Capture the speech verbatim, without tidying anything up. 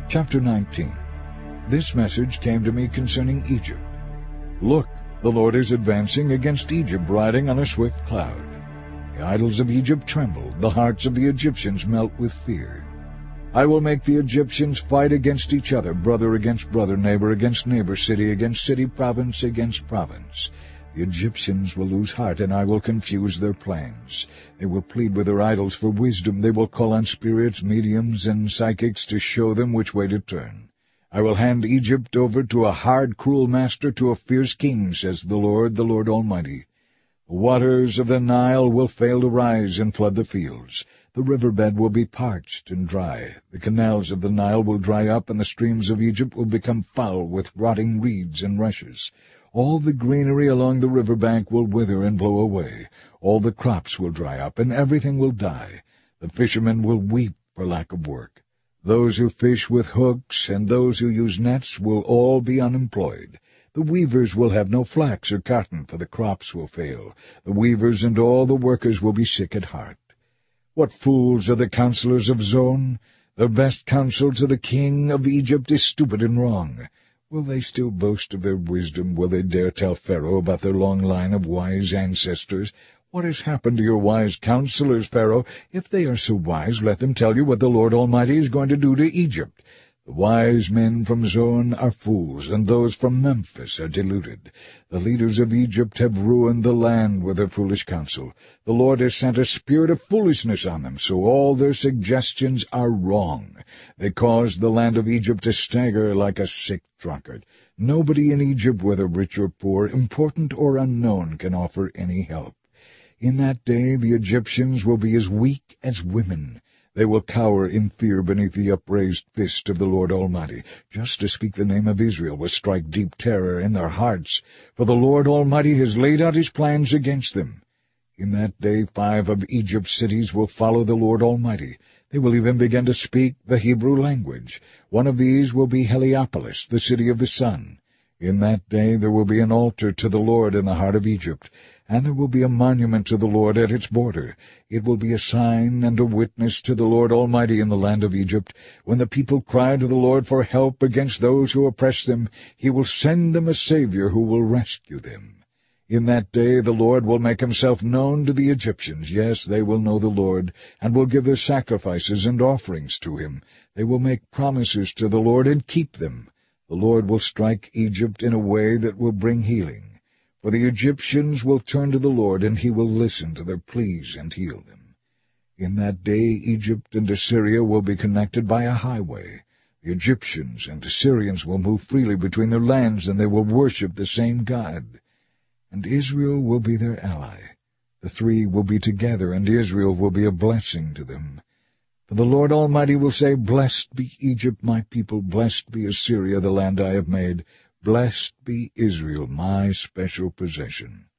Chapter nineteen. This message came to me concerning Egypt. Look, the Lord is advancing against Egypt, riding on a swift cloud. The idols of Egypt tremble, the hearts of the Egyptians melt with fear. I will make the Egyptians fight against each other, brother against brother, neighbor against neighbor, city against city, province against province. The Egyptians will lose heart, and I will confuse their plans. They will plead with their idols for wisdom. They will call on spirits, mediums, and psychics to show them which way to turn. I will hand Egypt over to a hard, cruel master, to a fierce king, says the Lord, the Lord Almighty. The waters of the Nile will fail to rise and flood the fields. The riverbed will be parched and dry. The canals of the Nile will dry up, and the streams of Egypt will become foul with rotting reeds and rushes. All the greenery along the river bank will wither and blow away. All the crops will dry up, and everything will die. The fishermen will weep for lack of work. Those who fish with hooks and those who use nets will all be unemployed. The weavers will have no flax or cotton, for the crops will fail. The weavers and all the workers will be sick at heart. What fools are the counselors of Zoan! The best counsel to the king of Egypt is stupid and wrong. Will they still boast of their wisdom? Will they dare tell Pharaoh about their long line of wise ancestors? What has happened to your wise counselors, Pharaoh? If they are so wise, let them tell you what the Lord Almighty is going to do to Egypt. The wise men from Zoan are fools, and those from Memphis are deluded. The leaders of Egypt have ruined the land with their foolish counsel. The Lord has sent a spirit of foolishness on them, so all their suggestions are wrong. They cause the land of Egypt to stagger like a sick drunkard. Nobody in Egypt, whether rich or poor, important or unknown, can offer any help. In that day the Egyptians will be as weak as women. They will cower in fear beneath the upraised fist of the Lord Almighty. Just to speak the name of Israel will strike deep terror in their hearts, for the Lord Almighty has laid out his plans against them. In that day five of Egypt's cities will follow the Lord Almighty. They will even begin to speak the Hebrew language. One of these will be Heliopolis, the city of the sun. In that day there will be an altar to the Lord in the heart of Egypt, and there will be a monument to the Lord at its border. It will be a sign and a witness to the Lord Almighty in the land of Egypt. When the people cry to the Lord for help against those who oppress them, he will send them a Savior who will rescue them. In that day the Lord will make himself known to the Egyptians. Yes, they will know the Lord, and will give their sacrifices and offerings to him. They will make promises to the Lord and keep them. The Lord will strike Egypt in a way that will bring healing. For the Egyptians will turn to the Lord, and he will listen to their pleas and heal them. In that day Egypt and Assyria will be connected by a highway. The Egyptians and Assyrians will move freely between their lands, and they will worship the same God. And Israel will be their ally. The three will be together, and Israel will be a blessing to them. For the Lord Almighty will say, Blessed be Egypt, my people, blessed be Assyria, the land I have made, blessed be Israel, my special possession.